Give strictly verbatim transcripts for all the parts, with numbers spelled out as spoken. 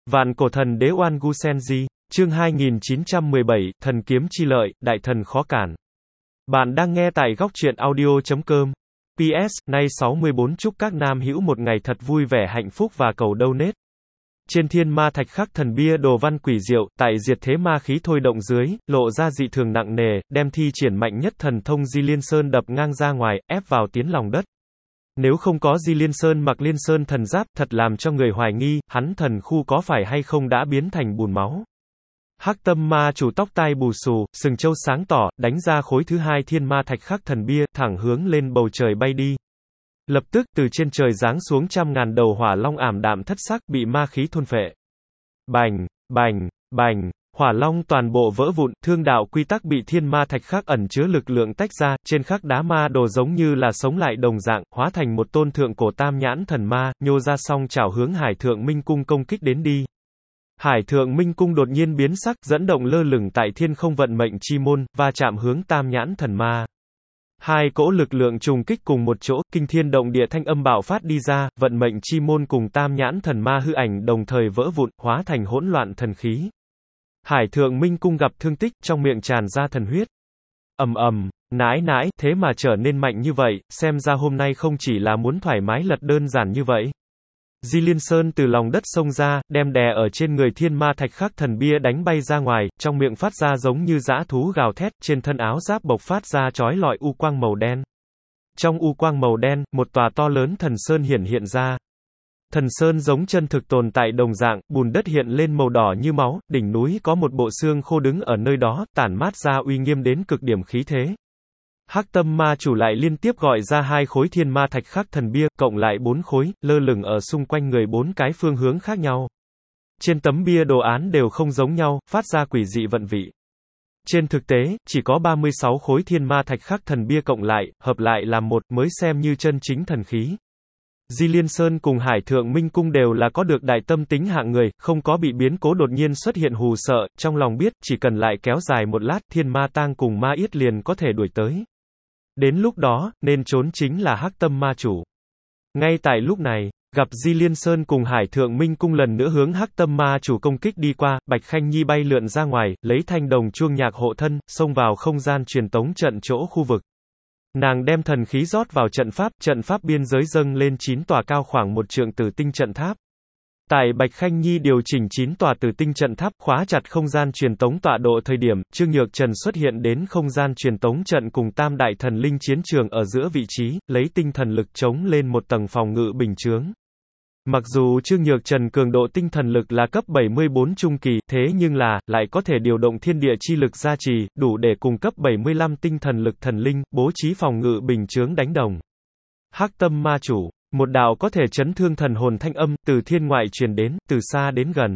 Vạn cổ thần đế Oan Gu Senji, chương hai nghìn chín trăm mười bảy, thần kiếm chi lợi, đại thần khó cản. Bạn đang nghe tại góc truyện audio chấm com. pê ét, nay sáu mươi bốn chúc các nam hữu một ngày thật vui vẻ hạnh phúc và cầu donate. Trên thiên ma thạch khắc thần bia đồ văn quỷ diệu, tại diệt thế ma khí thôi động dưới, lộ ra dị thường nặng nề, đem thi triển mạnh nhất thần thông Di Liên Sơn đập ngang ra ngoài, ép vào tiến lòng đất. Nếu không có Di Liên Sơn mặc Liên Sơn thần giáp, thật làm cho người hoài nghi, hắn thần khu có phải hay không đã biến thành bùn máu. Hắc tâm ma chủ tóc tai bù xù, sừng trâu sáng tỏ, đánh ra khối thứ hai thiên ma thạch khắc thần bia, thẳng hướng lên bầu trời bay đi. Lập tức, từ trên trời giáng xuống trăm ngàn đầu hỏa long ảm đạm thất sắc, bị ma khí thôn phệ. Bành, bành, bành, hỏa long toàn bộ vỡ vụn, thương đạo quy tắc bị thiên ma thạch khắc ẩn chứa lực lượng tách ra, trên khắc đá ma đồ giống như là sống lại đồng dạng, hóa thành một tôn thượng cổ tam nhãn thần ma, nhô ra song chảo hướng Hải Thượng Minh Cung công kích đến đi. Hải Thượng Minh Cung đột nhiên biến sắc, dẫn động lơ lửng tại thiên không vận mệnh chi môn, va chạm hướng tam nhãn thần ma. Hai cỗ lực lượng trùng kích cùng một chỗ, kinh thiên động địa thanh âm bạo phát đi ra, vận mệnh chi môn cùng tam nhãn thần ma hư ảnh đồng thời vỡ vụn, hóa thành hỗn loạn thần khí. Hải Thượng Minh Cung gặp thương tích, trong miệng tràn ra thần huyết. Ầm ầm, nãi nãi, thế mà trở nên mạnh như vậy, xem ra hôm nay không chỉ là muốn thoải mái lật đơn giản như vậy. Di Liên Sơn từ lòng đất xông ra, đem đè ở trên người thiên ma thạch khắc thần bia đánh bay ra ngoài, trong miệng phát ra giống như dã thú gào thét, trên thân áo giáp bộc phát ra chói lọi u quang màu đen. Trong u quang màu đen, một tòa to lớn thần sơn hiển hiện ra. Thần sơn giống chân thực tồn tại đồng dạng, bùn đất hiện lên màu đỏ như máu, đỉnh núi có một bộ xương khô đứng ở nơi đó, tản mát ra uy nghiêm đến cực điểm khí thế. Hắc tâm ma chủ lại liên tiếp gọi ra hai khối thiên ma thạch khắc thần bia, cộng lại bốn khối, lơ lửng ở xung quanh người bốn cái phương hướng khác nhau. Trên tấm bia đồ án đều không giống nhau, phát ra quỷ dị vận vị. Trên thực tế, chỉ có ba mươi sáu khối thiên ma thạch khắc thần bia cộng lại, hợp lại làm một, mới xem như chân chính thần khí. Di Liên Sơn cùng Hải Thượng Minh Cung đều là có được đại tâm tính hạng người, không có bị biến cố đột nhiên xuất hiện hù sợ, trong lòng biết, chỉ cần lại kéo dài một lát, thiên ma tang cùng ma yết liền có thể đuổi tới. Đến lúc đó, nên trốn chính là Hắc tâm ma chủ. Ngay tại lúc này, gặp Di Liên Sơn cùng Hải Thượng Minh Cung lần nữa hướng Hắc tâm ma chủ công kích đi qua, Bạch Khanh Nhi bay lượn ra ngoài, lấy thanh đồng chuông nhạc hộ thân, xông vào không gian truyền tống trận chỗ khu vực. Nàng đem thần khí rót vào trận pháp, trận pháp biên giới dâng lên chín tòa cao khoảng một trượng tử tinh trận tháp. Tại Bạch Khanh Nhi điều chỉnh chín tòa tử tinh trận tháp, khóa chặt không gian truyền tống tọa độ thời điểm, Trương Nhược Trần xuất hiện đến không gian truyền tống trận cùng tam đại thần linh chiến trường ở giữa vị trí, lấy tinh thần lực chống lên một tầng phòng ngự bình chướng. Mặc dù Trương Nhược Trần cường độ tinh thần lực là cấp bảy mươi bốn trung kỳ, thế nhưng là, lại có thể điều động thiên địa chi lực gia trì, đủ để cùng cấp bảy mươi lăm tinh thần lực thần linh, bố trí phòng ngự bình chướng đánh đồng. Hắc tâm ma chủ, một đạo có thể chấn thương thần hồn thanh âm, từ thiên ngoại truyền đến, từ xa đến gần.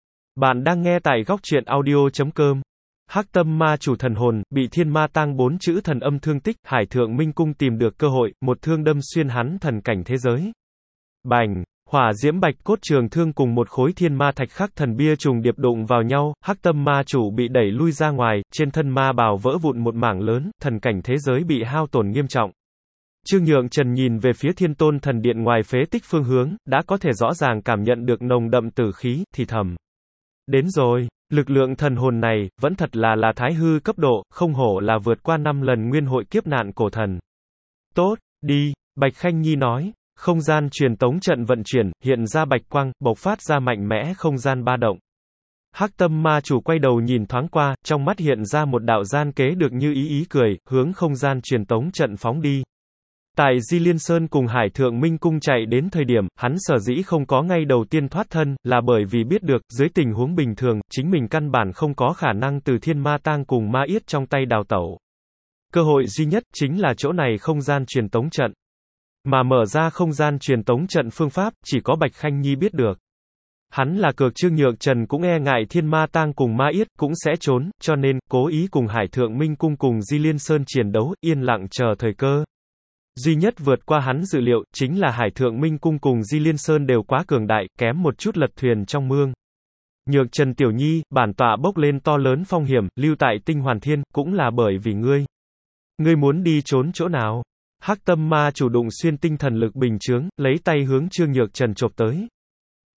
Bạn đang nghe tại góc truyện audio chấm com. Hắc tâm ma chủ thần hồn, bị thiên ma tang bốn chữ thần âm thương tích, Hải Thượng Minh Cung tìm được cơ hội, một thương đâm xuyên hắn thần cảnh thế giới. Bành! Hỏa diễm bạch cốt trường thương cùng một khối thiên ma thạch khắc thần bia trùng điệp đụng vào nhau, Hắc tâm ma chủ bị đẩy lui ra ngoài, trên thân ma bào vỡ vụn một mảng lớn, thần cảnh thế giới bị hao tổn nghiêm trọng. Trương Nhượng Trần nhìn về phía Thiên Tôn thần điện ngoài phế tích phương hướng, đã có thể rõ ràng cảm nhận được nồng đậm tử khí, thì thầm. Đến rồi, lực lượng thần hồn này, vẫn thật là là thái hư cấp độ, không hổ là vượt qua năm lần nguyên hội kiếp nạn cổ thần. Tốt, đi, Bạch Khanh Nhi nói. Không gian truyền tống trận vận chuyển, hiện ra bạch quang, bộc phát ra mạnh mẽ không gian ba động. Hắc tâm ma chủ quay đầu nhìn thoáng qua, trong mắt hiện ra một đạo gian kế được như ý ý cười, hướng không gian truyền tống trận phóng đi. Tại Di Liên Sơn cùng Hải Thượng Minh Cung chạy đến thời điểm, hắn sở dĩ không có ngay đầu tiên thoát thân, là bởi vì biết được, dưới tình huống bình thường, chính mình căn bản không có khả năng từ thiên ma tang cùng ma yết trong tay đào tẩu. Cơ hội duy nhất, chính là chỗ này không gian truyền tống trận. Mà mở ra không gian truyền tống trận phương pháp, chỉ có Bạch Khanh Nhi biết được. Hắn là cược Trương Nhược Trần cũng e ngại thiên ma tang cùng ma yết, cũng sẽ trốn, cho nên, cố ý cùng Hải Thượng Minh Cung cùng Di Liên Sơn chiến đấu, yên lặng chờ thời cơ. Duy nhất vượt qua hắn dự liệu, chính là Hải Thượng Minh Cung cùng Di Liên Sơn đều quá cường đại, kém một chút lật thuyền trong mương. Nhược Trần tiểu nhi, bản tọa bốc lên to lớn phong hiểm, lưu tại tinh hoàn thiên, cũng là bởi vì ngươi. Ngươi muốn đi trốn chỗ nào? Hắc tâm ma chủ đụng xuyên tinh thần lực bình chướng, lấy tay hướng Trương Nhược Trần chộp tới.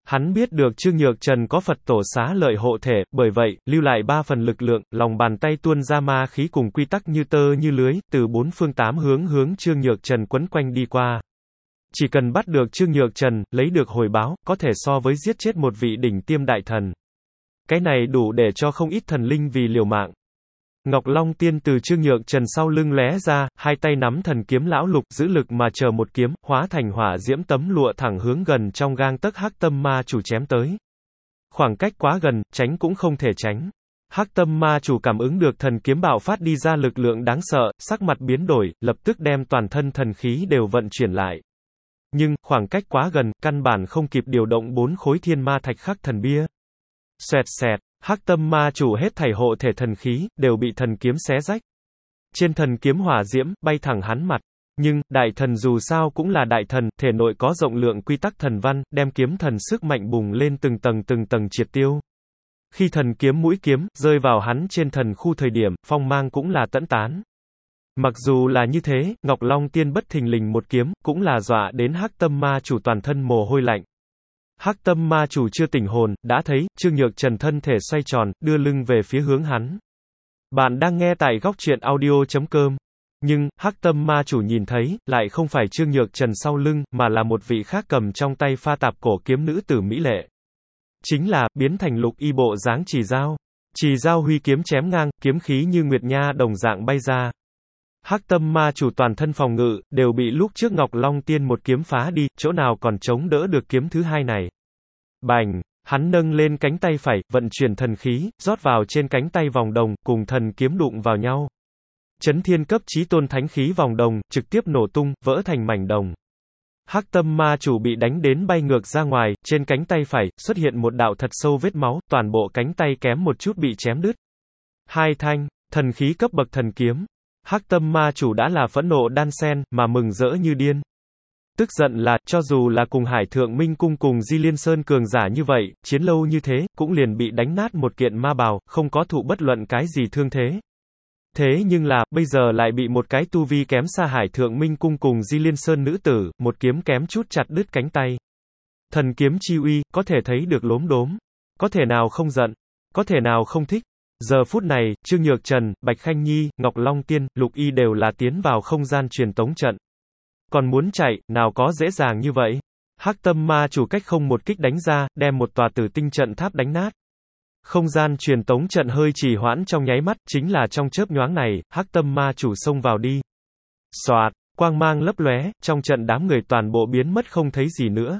Hắn biết được Trương Nhược Trần có Phật tổ xá lợi hộ thể, bởi vậy, lưu lại ba phần lực lượng, lòng bàn tay tuôn ra ma khí cùng quy tắc như tơ như lưới, từ bốn phương tám hướng hướng Trương Nhược Trần quấn quanh đi qua. Chỉ cần bắt được Trương Nhược Trần, lấy được hồi báo, có thể so với giết chết một vị đỉnh tiêm đại thần. Cái này đủ để cho không ít thần linh vì liều mạng. Ngọc Long Tiên từ Trương Nhược Trần sau lưng lóe ra, hai tay nắm thần kiếm lão lục, giữ lực mà chờ một kiếm, hóa thành hỏa diễm tấm lụa thẳng hướng gần trong gang tấc Hắc Tâm Ma Chủ chém tới. Khoảng cách quá gần, tránh cũng không thể tránh. Hắc Tâm Ma Chủ cảm ứng được thần kiếm bạo phát đi ra lực lượng đáng sợ, sắc mặt biến đổi, lập tức đem toàn thân thần khí đều vận chuyển lại. Nhưng, khoảng cách quá gần, căn bản không kịp điều động bốn khối thiên ma thạch khắc thần bia. Xoẹt xẹt, Hắc Tâm Ma Chủ hết thảy hộ thể thần khí, đều bị thần kiếm xé rách. Trên thần kiếm hỏa diễm, bay thẳng hắn mặt. Nhưng, đại thần dù sao cũng là đại thần, thể nội có rộng lượng quy tắc thần văn, đem kiếm thần sức mạnh bùng lên từng tầng từng tầng triệt tiêu. Khi thần kiếm mũi kiếm, rơi vào hắn trên thần khu thời điểm, phong mang cũng là tẫn tán. Mặc dù là như thế, Ngọc Long Tiên bất thình lình một kiếm, cũng là dọa đến Hắc Tâm Ma Chủ toàn thân mồ hôi lạnh. Hắc Tâm Ma Chủ chưa tỉnh hồn, đã thấy, Trương Nhược Trần thân thể xoay tròn, đưa lưng về phía hướng hắn. Bạn đang nghe tại góc truyện audio chấm com. Nhưng, Hắc Tâm Ma Chủ nhìn thấy, lại không phải Trương Nhược Trần sau lưng, mà là một vị khác cầm trong tay pha tạp cổ kiếm nữ tử mỹ lệ. Chính là, biến thành lục y bộ dáng Trì Dao. Trì Dao huy kiếm chém ngang, kiếm khí như nguyệt nha đồng dạng bay ra. Hắc Tâm Ma Chủ toàn thân phòng ngự, đều bị lúc trước Ngọc Long Tiên một kiếm phá đi, chỗ nào còn chống đỡ được kiếm thứ hai này. Bành, hắn nâng lên cánh tay phải, vận chuyển thần khí, rót vào trên cánh tay vòng đồng, cùng thần kiếm đụng vào nhau. Chấn thiên cấp chí tôn thánh khí vòng đồng, trực tiếp nổ tung, vỡ thành mảnh đồng. Hắc Tâm Ma Chủ bị đánh đến bay ngược ra ngoài, trên cánh tay phải, xuất hiện một đạo thật sâu vết máu, toàn bộ cánh tay kém một chút bị chém đứt. Hai thanh, thần khí cấp bậc thần kiếm. Hắc Tâm Ma Chủ đã là phẫn nộ đan sen, mà mừng rỡ như điên. Tức giận là, cho dù là cùng Hải Thượng Minh Cung cùng Di Liên Sơn cường giả như vậy, chiến lâu như thế, cũng liền bị đánh nát một kiện ma bào, không có thụ bất luận cái gì thương thế. Thế nhưng là, bây giờ lại bị một cái tu vi kém xa Hải Thượng Minh Cung cùng Di Liên Sơn nữ tử, một kiếm kém chút chặt đứt cánh tay. Thần kiếm chi uy, có thể thấy được lốm đốm. Có thể nào không giận, có thể nào không thích. Giờ phút này, Trương Nhược Trần, Bạch Khanh Nhi, Ngọc Long Tiên, Lục Y đều là tiến vào không gian truyền tống trận. Còn muốn chạy, nào có dễ dàng như vậy. Hắc Tâm Ma Chủ cách không một kích đánh ra, đem một tòa tử tinh trận tháp đánh nát. Không gian truyền tống trận hơi trì hoãn trong nháy mắt, chính là trong chớp nhoáng này, Hắc Tâm Ma Chủ xông vào đi. Xoạt, quang mang lấp lóe, trong trận đám người toàn bộ biến mất không thấy gì nữa.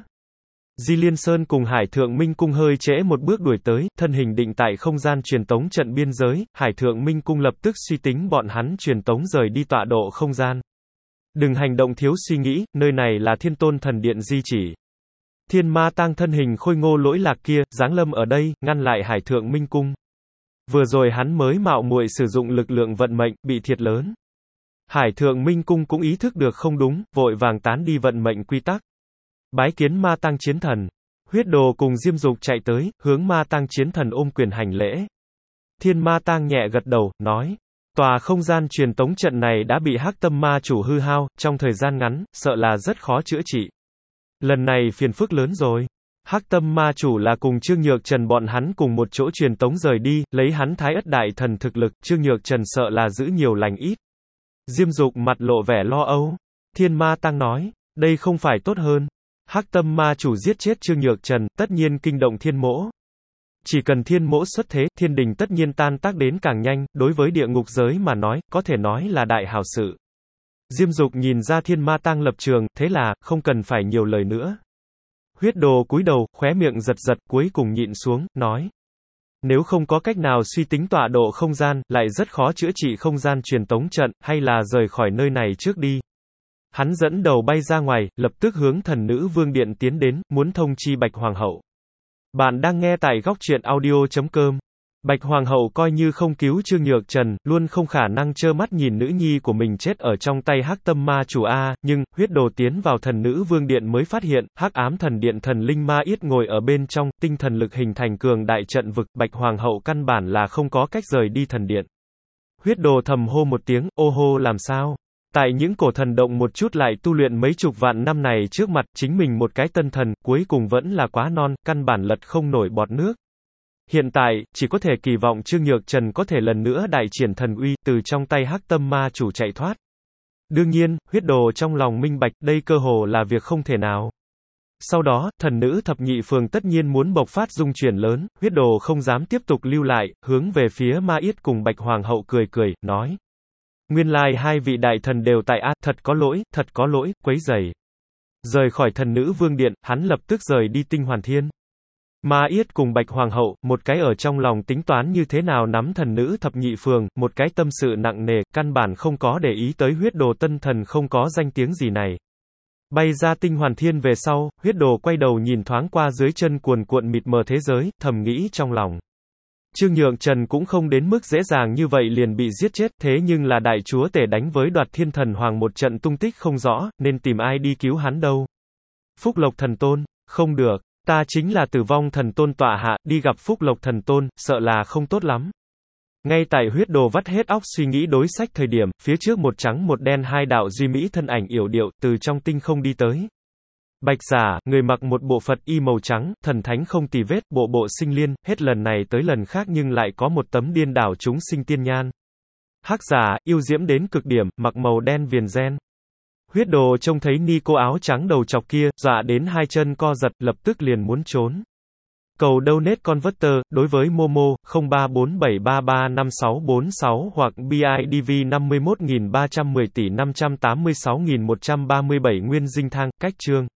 Di Liên Sơn cùng Hải Thượng Minh Cung hơi trễ một bước đuổi tới, thân hình định tại không gian truyền tống trận biên giới, Hải Thượng Minh Cung lập tức suy tính bọn hắn truyền tống rời đi tọa độ không gian. Đừng hành động thiếu suy nghĩ, nơi này là Thiên Tôn Thần Điện di chỉ. Thiên Ma Tang thân hình khôi ngô lỗi lạc kia, giáng lâm ở đây, ngăn lại Hải Thượng Minh Cung. Vừa rồi hắn mới mạo muội sử dụng lực lượng vận mệnh, bị thiệt lớn. Hải Thượng Minh Cung cũng ý thức được không đúng, vội vàng tán đi vận mệnh quy tắc. Bái kiến Ma Tang chiến thần. Huyết Đồ cùng Diêm Dục chạy tới, hướng Ma Tang chiến thần ôm quyền hành lễ. Thiên Ma Tang nhẹ gật đầu, nói. Tòa không gian truyền tống trận này đã bị Hắc Tâm Ma Chủ hư hao, trong thời gian ngắn, sợ là rất khó chữa trị. Lần này phiền phức lớn rồi. Hắc Tâm Ma Chủ là cùng Trương Nhược Trần bọn hắn cùng một chỗ truyền tống rời đi, lấy hắn Thái Ất Đại Thần thực lực, Trương Nhược Trần sợ là giữ nhiều lành ít. Diêm Dục mặt lộ vẻ lo âu. Thiên Ma Tang nói, đây không phải tốt hơn. Hắc Tâm Ma Chủ giết chết Trương Nhược Trần, tất nhiên kinh động thiên mỗ. Chỉ cần thiên mỗ xuất thế, thiên đình tất nhiên tan tác đến càng nhanh, đối với địa ngục giới mà nói, có thể nói là đại hảo sự. Diêm Dục nhìn ra Thiên Ma Tang lập trường, thế là, không cần phải nhiều lời nữa. Huyết Đồ cúi đầu, khóe miệng giật giật, cuối cùng nhịn xuống, nói. Nếu không có cách nào suy tính tọa độ không gian, lại rất khó chữa trị không gian truyền tống trận, hay là rời khỏi nơi này trước đi. Hắn dẫn đầu bay ra ngoài, lập tức hướng Thần Nữ Vương Điện tiến đến, muốn thông chi Bạch Hoàng hậu. Bạn đang nghe tại góc truyện audio chấm com. Bạch Hoàng hậu coi như không cứu Trương Nhược Trần, luôn không khả năng trơ mắt nhìn nữ nhi của mình chết ở trong tay Hắc Tâm Ma Chủ a, nhưng Huyết Đồ tiến vào Thần Nữ Vương Điện mới phát hiện, Hắc Ám Thần Điện thần linh Ma Yết ngồi ở bên trong, tinh thần lực hình thành cường đại trận vực, Bạch Hoàng hậu căn bản là không có cách rời đi thần điện. Huyết Đồ thầm hô một tiếng, ô hô làm sao? Tại những cổ thần động một chút lại tu luyện mấy chục vạn năm này trước mặt, chính mình một cái tân thần, cuối cùng vẫn là quá non, căn bản lật không nổi bọt nước. Hiện tại, chỉ có thể kỳ vọng Trương Nhược Trần có thể lần nữa đại triển thần uy, từ trong tay Hắc Tâm Ma chủ chạy thoát. Đương nhiên, huyết đồ trong lòng minh bạch, đây cơ hồ là việc không thể nào. Sau đó, thần nữ thập nhị phường tất nhiên muốn bộc phát dung chuyển lớn, huyết đồ không dám tiếp tục lưu lại, hướng về phía Ma Yết cùng Bạch Hoàng hậu cười cười, nói. Nguyên lai hai vị đại thần đều tại a, thật có lỗi, thật có lỗi, quấy rầy. Rời khỏi thần nữ vương điện, hắn lập tức rời đi Tinh Hoàn Thiên. Ma Yết cùng Bạch Hoàng hậu, một cái ở trong lòng tính toán như thế nào nắm thần nữ thập nhị phường, một cái tâm sự nặng nề, căn bản không có để ý tới huyết đồ tân thần không có danh tiếng gì này. Bay ra Tinh Hoàn Thiên về sau, huyết đồ quay đầu nhìn thoáng qua dưới chân cuồn cuộn mịt mờ thế giới, thầm nghĩ trong lòng. Trương Nhượng Trần cũng không đến mức dễ dàng như vậy liền bị giết chết, thế nhưng là đại chúa tể đánh với Đoạt Thiên Thần Hoàng một trận tung tích không rõ, nên tìm ai đi cứu hắn đâu. Phúc Lộc Thần Tôn, không được, ta chính là Tử Vong Thần Tôn tọa hạ, đi gặp Phúc Lộc Thần Tôn, sợ là không tốt lắm. Ngay tại huyết đồ vắt hết óc suy nghĩ đối sách thời điểm, phía trước một trắng một đen hai đạo duy mỹ thân ảnh yểu điệu, từ trong tinh không đi tới. Bạch giả, người mặc một bộ Phật y màu trắng, thần thánh không tì vết, bộ bộ sinh liên, hết lần này tới lần khác nhưng lại có một tấm điên đảo chúng sinh tiên nhan. Hắc giả, yêu diễm đến cực điểm, mặc màu đen viền gen. Huyết đồ trông thấy ni cô áo trắng đầu chọc kia, dọa đến hai chân co giật, lập tức liền muốn trốn. Cầu donate converter, đối với Momo, không ba bốn bảy ba ba năm sáu bốn sáu hoặc bê i đê vê năm mươi mốt nghìn ba trăm mười tỷ năm trăm tám mươi sáu nghìn một trăm ba mươi bảy Nguyên Dinh Thang, cách chương.